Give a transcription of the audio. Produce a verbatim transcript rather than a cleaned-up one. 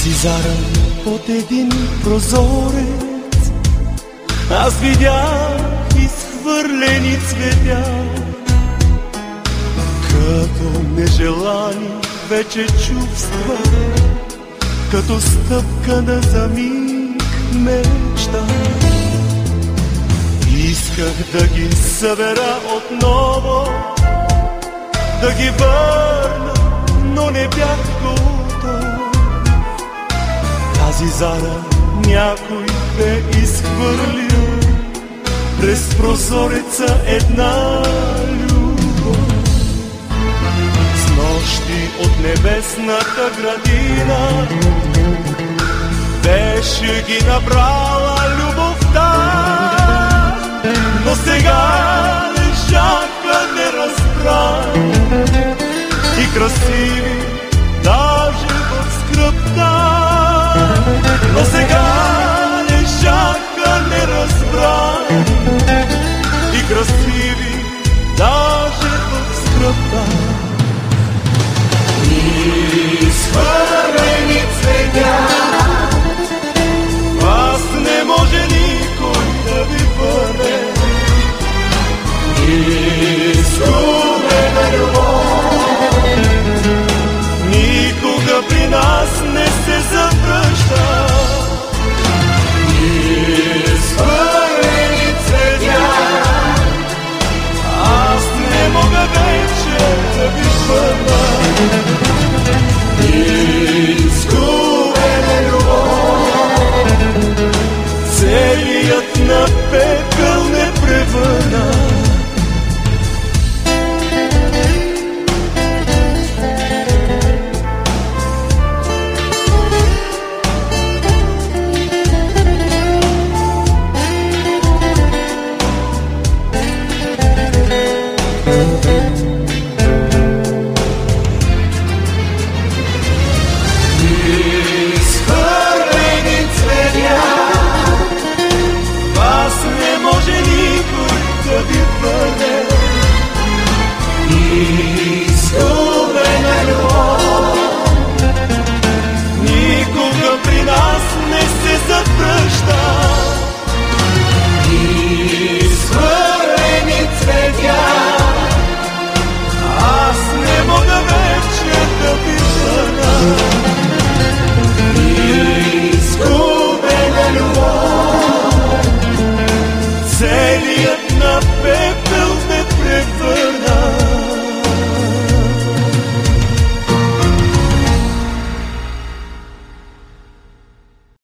Изарам от един прозорец, аз видях изхвърлени цветя, като нежелани вече чувства, като стъпка на за миг мечта. Исках да ги събера отново, да ги върна, но не бях готов. Тази зара някой бе изхвърлил през прозореца една любов. С нощи от небесната градина беше ги набрала любовта, но сега лежаха неразбрани и красиви даже в скръбта. Но сега лежаха неразбрани и красиви даже в скръбта. Изхвърлени цветя, вас не може никой да ви върне. Изгубена любов никога при нас не се завръща. Изхвърлени цветя, аз не мога вече да ви върна. Изгубена любов целият на пепел не превърна. Изгубена любов никога при нас не се завръща. Изхвърлени цветя, аз не мога вече да ви върна. Изгубена любов целият на пепел